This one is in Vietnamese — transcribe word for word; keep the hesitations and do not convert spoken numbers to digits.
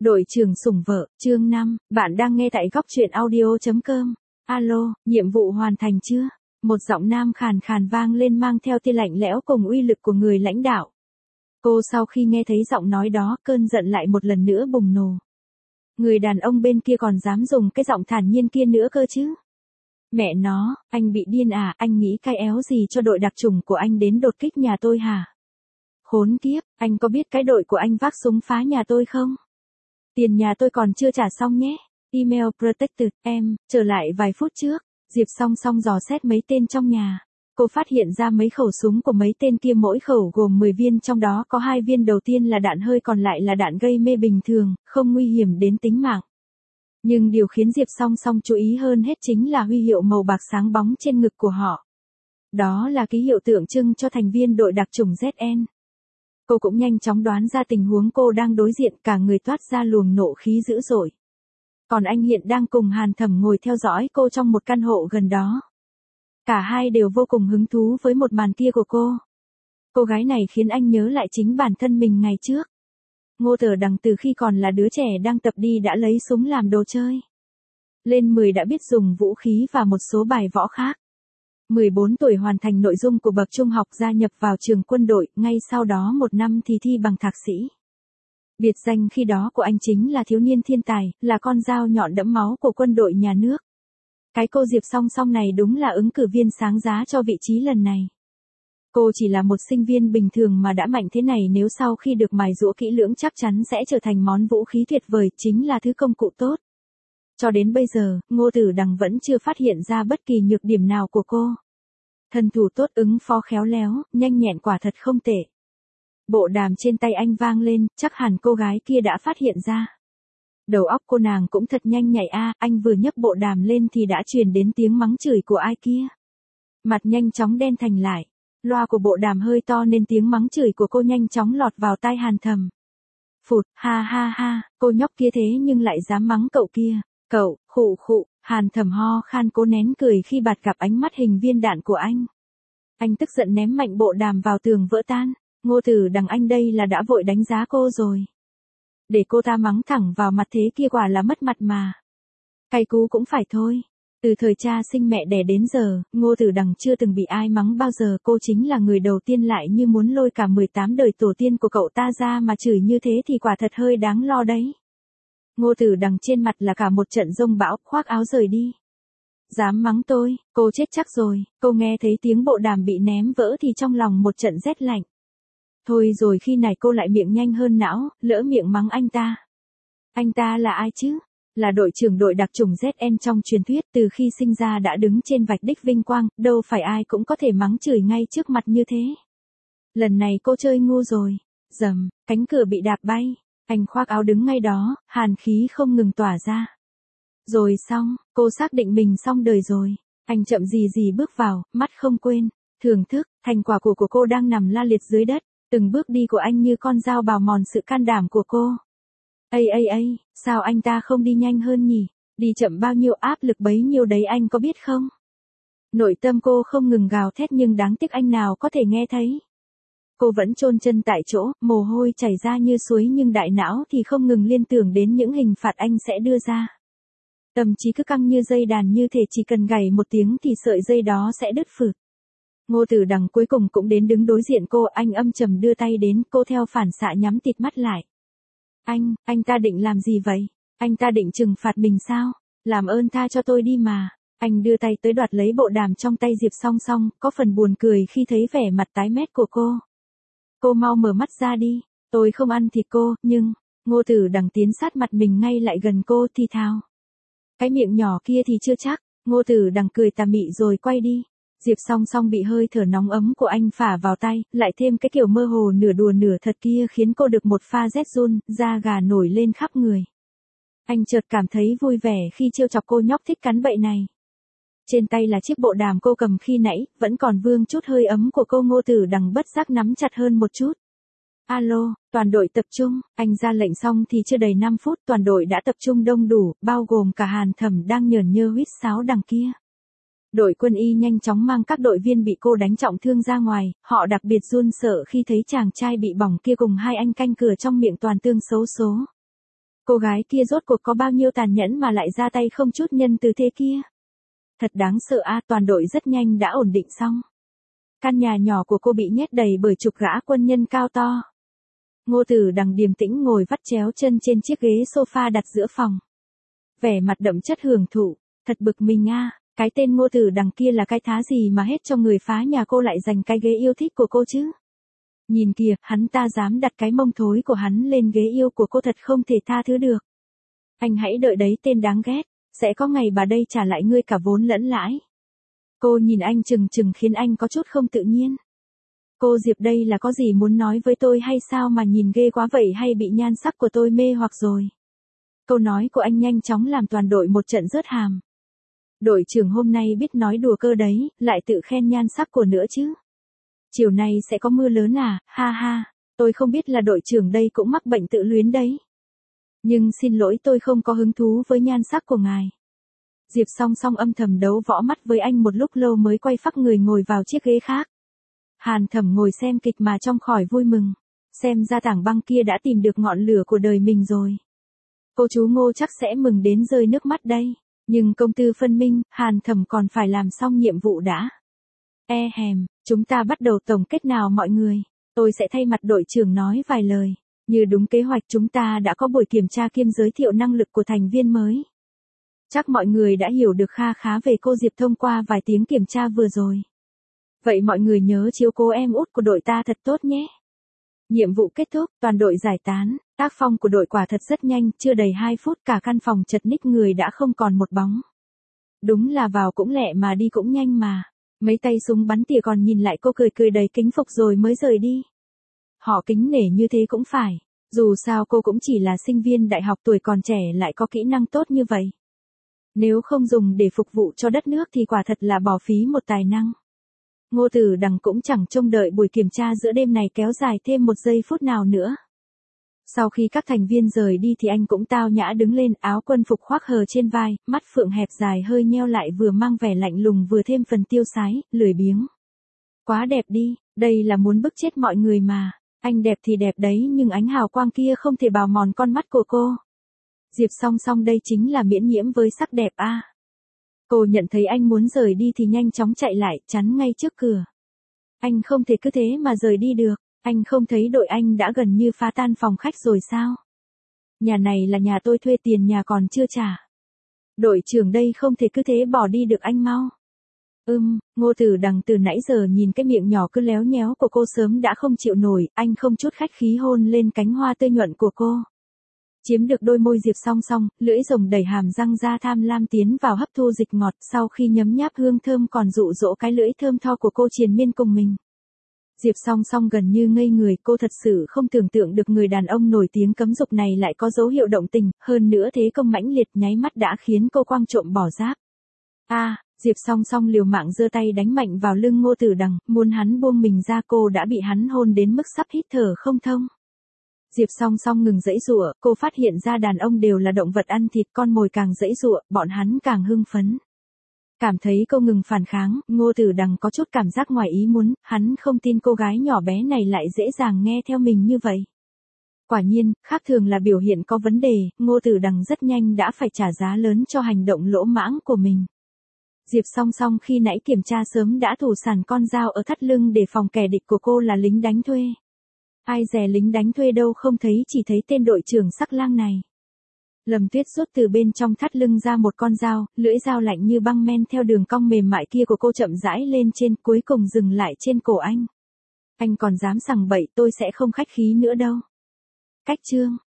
Đội trưởng sủng vợ, chương năm, bạn đang nghe tại góc truyện audio.com. Alo, nhiệm vụ hoàn thành chưa? Một giọng nam khàn khàn vang lên mang theo tia lạnh lẽo cùng uy lực của người lãnh đạo. Cô sau khi nghe thấy giọng nói đó, cơn giận lại một lần nữa bùng nổ. Người đàn ông bên kia còn dám dùng cái giọng thản nhiên kia nữa cơ chứ? Mẹ nó, anh bị điên à, anh nghĩ cái éo gì cho đội đặc chủng của anh đến đột kích nhà tôi hả? Khốn kiếp, anh có biết cái đội của anh vác súng phá nhà tôi không? Tiền nhà tôi còn chưa trả xong nhé. Email protected, em, trở lại vài phút trước. Diệp song song dò xét mấy tên trong nhà. Cô phát hiện ra mấy khẩu súng của mấy tên kia mỗi khẩu gồm mười viên, trong đó có hai viên đầu tiên là đạn hơi còn lại là đạn gây mê bình thường, không nguy hiểm đến tính mạng. Nhưng điều khiến Diệp song song chú ý hơn hết chính là huy hiệu màu bạc sáng bóng trên ngực của họ. Đó là ký hiệu tượng trưng cho thành viên đội đặc chủng Z N. Cô cũng nhanh chóng đoán ra tình huống cô đang đối diện, cả người toát ra luồng nộ khí dữ dội. Còn anh hiện đang cùng Hàn Thẩm ngồi theo dõi cô trong một căn hộ gần đó. Cả hai đều vô cùng hứng thú với một màn kia của cô. Cô gái này khiến anh nhớ lại chính bản thân mình ngày trước. Ngô Tử Đằng từ khi còn là đứa trẻ đang tập đi đã lấy súng làm đồ chơi. Lên mười đã biết dùng vũ khí và một số bài võ khác. mười bốn tuổi hoàn thành nội dung của bậc trung học, gia nhập vào trường quân đội, ngay sau đó một năm thì thi bằng thạc sĩ. Biệt danh khi đó của anh chính là thiếu niên thiên tài, là con dao nhọn đẫm máu của quân đội nhà nước. Cái cô Diệp song song này đúng là ứng cử viên sáng giá cho vị trí lần này. Cô chỉ là một sinh viên bình thường mà đã mạnh thế này, nếu sau khi được mài giũa kỹ lưỡng chắc chắn sẽ trở thành món vũ khí tuyệt vời, chính là thứ công cụ tốt. Cho đến bây giờ, Ngô Tử Đằng vẫn chưa phát hiện ra bất kỳ nhược điểm nào của cô. Thân thủ tốt, ứng phó khéo léo, nhanh nhẹn, quả thật không tệ. Bộ đàm trên tay anh vang lên, chắc hẳn cô gái kia đã phát hiện ra. Đầu óc cô nàng cũng thật nhanh nhạy a, anh vừa nhấc bộ đàm lên thì đã truyền đến tiếng mắng chửi của ai kia. Mặt nhanh chóng đen thành lại. Loa của bộ đàm hơi to nên tiếng mắng chửi của cô nhanh chóng lọt vào tai Hàn Thẩm. Phụt, ha ha ha, cô nhóc kia thế nhưng lại dám mắng cậu kia. Cậu, khụ khụ, Hàn Thẩm ho khan cố nén cười khi bạt gặp ánh mắt hình viên đạn của anh. Anh tức giận ném mạnh bộ đàm vào tường vỡ tan. Ngô Tử Đằng anh đây là đã vội đánh giá cô rồi. Để cô ta mắng thẳng vào mặt thế kia quả là mất mặt mà. Cay cú cũng phải thôi. Từ thời cha sinh mẹ đẻ đến giờ, Ngô Tử Đằng chưa từng bị ai mắng bao giờ, cô chính là người đầu tiên, lại như muốn lôi cả mười tám đời tổ tiên của cậu ta ra mà chửi như thế thì quả thật hơi đáng lo đấy. Ngô Tử Đằng trên mặt là cả một trận giông bão, khoác áo rời đi. Dám mắng tôi, cô chết chắc rồi. Cô nghe thấy tiếng bộ đàm bị ném vỡ thì trong lòng một trận rét lạnh. Thôi rồi khi này cô lại miệng nhanh hơn não, lỡ miệng mắng anh ta. Anh ta là ai chứ? Là đội trưởng đội đặc chủng Z N trong truyền thuyết, từ khi sinh ra đã đứng trên vạch đích vinh quang, đâu phải ai cũng có thể mắng chửi ngay trước mặt như thế. Lần này cô chơi ngu rồi. Dầm, cánh cửa bị đạp bay. Anh khoác áo đứng ngay đó, hàn khí không ngừng tỏa ra. Rồi xong, cô xác định mình xong đời rồi. Anh chậm gì gì bước vào, mắt không quên. Thưởng thức, thành quả của của cô đang nằm la liệt dưới đất. Từng bước đi của anh như con dao bào mòn sự can đảm của cô. Ây ây ây, sao anh ta không đi nhanh hơn nhỉ? Đi chậm bao nhiêu áp lực bấy nhiêu đấy, anh có biết không? Nội tâm cô không ngừng gào thét nhưng đáng tiếc anh nào có thể nghe thấy. Cô vẫn chôn chân tại chỗ, mồ hôi chảy ra như suối nhưng đại não thì không ngừng liên tưởng đến những hình phạt anh sẽ đưa ra. Tâm trí cứ căng như dây đàn, như thể chỉ cần gảy một tiếng thì sợi dây đó sẽ đứt phượt. Ngô Tử Đằng cuối cùng cũng đến đứng đối diện cô, anh âm trầm đưa tay đến, cô theo phản xạ nhắm tịt mắt lại. Anh, anh ta định làm gì vậy? Anh ta định trừng phạt mình sao? Làm ơn tha cho tôi đi mà. Anh đưa tay tới đoạt lấy bộ đàm trong tay Diệp song song, có phần buồn cười khi thấy vẻ mặt tái mét của cô. Cô mau mở mắt ra đi, tôi không ăn thịt cô, nhưng... Ngô Tử Đằng tiến sát mặt mình ngay lại gần cô thì thào. Cái miệng nhỏ kia thì chưa chắc. Ngô Tử Đằng cười tà mị rồi quay đi. Diệp song song bị hơi thở nóng ấm của anh phả vào tay, lại thêm cái kiểu mơ hồ nửa đùa nửa thật kia khiến cô được một pha rét run, da gà nổi lên khắp người. Anh chợt cảm thấy vui vẻ khi trêu chọc cô nhóc thích cắn bậy này. Trên tay là chiếc bộ đàm cô cầm khi nãy, vẫn còn vương chút hơi ấm của cô. Ngô Tử Đằng bất giác nắm chặt hơn một chút. Alo, toàn đội tập trung, anh ra lệnh xong thì chưa đầy năm phút toàn đội đã tập trung đông đủ, bao gồm cả Hàn Thẩm đang nhởn nhơ huýt sáo đằng kia. Đội quân y nhanh chóng mang các đội viên bị cô đánh trọng thương ra ngoài, họ đặc biệt run sợ khi thấy chàng trai bị bỏng kia cùng hai anh canh cửa trong miệng toàn tương xấu số. Cô gái kia rốt cuộc có bao nhiêu tàn nhẫn mà lại ra tay không chút nhân từ thế kia. Thật đáng sợ a, toàn đội rất nhanh đã ổn định xong. Căn nhà nhỏ của cô bị nhét đầy bởi chục gã quân nhân cao to. Ngô Tử Đằng điềm tĩnh ngồi vắt chéo chân trên chiếc ghế sofa đặt giữa phòng. Vẻ mặt đậm chất hưởng thụ, thật bực mình a, cái tên Ngô Tử Đằng kia là cái thá gì mà hết cho người phá nhà cô lại giành cái ghế yêu thích của cô chứ. Nhìn kìa, hắn ta dám đặt cái mông thối của hắn lên ghế yêu của cô, thật không thể tha thứ được. Anh hãy đợi đấy tên đáng ghét, sẽ có ngày bà đây trả lại ngươi cả vốn lẫn lãi. Cô nhìn anh chừng chừng khiến anh có chút không tự nhiên. Cô Diệp đây là có gì muốn nói với tôi hay sao mà nhìn ghê quá vậy, hay bị nhan sắc của tôi mê hoặc rồi. Câu nói của anh nhanh chóng làm toàn đội một trận rớt hàm. Đội trưởng hôm nay biết nói đùa cơ đấy, lại tự khen nhan sắc của nữa chứ. Chiều nay sẽ có mưa lớn à, ha ha, tôi không biết là đội trưởng đây cũng mắc bệnh tự luyến đấy. Nhưng xin lỗi, tôi không có hứng thú với nhan sắc của ngài. Diệp Song Song âm thầm đấu võ mắt với anh một lúc lâu mới quay phác người ngồi vào chiếc ghế khác. Hàn Thẩm ngồi xem kịch mà trong khỏi vui mừng. Xem ra Tảng Băng kia đã tìm được ngọn lửa của đời mình rồi. Cô chú Ngô chắc sẽ mừng đến rơi nước mắt đây. Nhưng công tư phân minh, Hàn Thẩm còn phải làm xong nhiệm vụ đã. E hèm, chúng ta bắt đầu tổng kết nào mọi người. Tôi sẽ thay mặt đội trưởng nói vài lời. Như đúng kế hoạch, chúng ta đã có buổi kiểm tra kiêm giới thiệu năng lực của thành viên mới. Chắc mọi người đã hiểu được kha khá về cô Diệp thông qua vài tiếng kiểm tra vừa rồi. Vậy mọi người nhớ chiếu cố em út của đội ta thật tốt nhé. Nhiệm vụ kết thúc, toàn đội giải tán. Tác phong của đội quả thật rất nhanh, chưa đầy hai phút cả căn phòng chật ních người đã không còn một bóng. Đúng là vào cũng lẹ mà đi cũng nhanh mà. Mấy tay súng bắn tỉa còn nhìn lại cô cười cười đầy kính phục rồi mới rời đi. Họ kính nể như thế cũng phải. Dù sao cô cũng chỉ là sinh viên đại học, tuổi còn trẻ lại có kỹ năng tốt như vậy. Nếu không dùng để phục vụ cho đất nước thì quả thật là bỏ phí một tài năng. Ngô Tử Đằng cũng chẳng trông đợi buổi kiểm tra giữa đêm này kéo dài thêm một giây phút nào nữa. Sau khi các thành viên rời đi thì anh cũng tao nhã đứng lên, áo quân phục khoác hờ trên vai, mắt phượng hẹp dài hơi nheo lại, vừa mang vẻ lạnh lùng vừa thêm phần tiêu sái, lười biếng. Quá đẹp đi, đây là muốn bức chết mọi người mà. Anh đẹp thì đẹp đấy, nhưng ánh hào quang kia không thể bào mòn con mắt của cô. Diệp Song Song đây chính là miễn nhiễm với sắc đẹp a. À. Cô nhận thấy anh muốn rời đi thì nhanh chóng chạy lại, chắn ngay trước cửa. Anh không thể cứ thế mà rời đi được. Anh không thấy đội anh đã gần như phá tan phòng khách rồi sao? Nhà này là nhà tôi thuê, tiền nhà còn chưa trả. Đội trưởng đây không thể cứ thế bỏ đi được, anh mau. Ừm, Ngô Tử Đằng từ nãy giờ nhìn cái miệng nhỏ cứ léo nhéo của cô sớm đã không chịu nổi, anh không chút khách khí hôn lên cánh hoa tươi nhuận của cô. Chiếm được đôi môi Diệp Song Song, lưỡi rồng đẩy hàm răng ra tham lam tiến vào hấp thu dịch ngọt, sau khi nhấm nháp hương thơm còn dụ dỗ cái lưỡi thơm tho của cô triền miên cùng mình. Diệp Song Song gần như ngây người, cô thật sự không tưởng tượng được người đàn ông nổi tiếng cấm dục này lại có dấu hiệu động tình, hơn nữa thế công mãnh liệt nháy mắt đã khiến cô quăng trộm bỏ giáp. A, à, Diệp Song Song liều mạng giơ tay đánh mạnh vào lưng Ngô Tử Đằng, muốn hắn buông mình ra, cô đã bị hắn hôn đến mức sắp hít thở không thông. Diệp Song Song ngừng giãy giụa, cô phát hiện ra đàn ông đều là động vật ăn thịt, con mồi càng giãy giụa, bọn hắn càng hưng phấn. Cảm thấy cô ngừng phản kháng, Ngô Tử Đằng có chút cảm giác ngoài ý muốn, hắn không tin cô gái nhỏ bé này lại dễ dàng nghe theo mình như vậy. Quả nhiên, khác thường là biểu hiện có vấn đề, Ngô Tử Đằng rất nhanh đã phải trả giá lớn cho hành động lỗ mãng của mình. Diệp Song Song khi nãy kiểm tra sớm đã thủ sẵn con dao ở thắt lưng để phòng kẻ địch của cô là lính đánh thuê. Ai dè lính đánh thuê đâu không thấy, chỉ thấy tên đội trưởng sắc lang này. Lâm Tuyết rút từ bên trong thắt lưng ra một con dao, lưỡi dao lạnh như băng men theo đường cong mềm mại kia của cô chậm rãi lên trên, cuối cùng dừng lại trên cổ anh. Anh còn dám sằng bậy, tôi sẽ không khách khí nữa đâu. Cách chương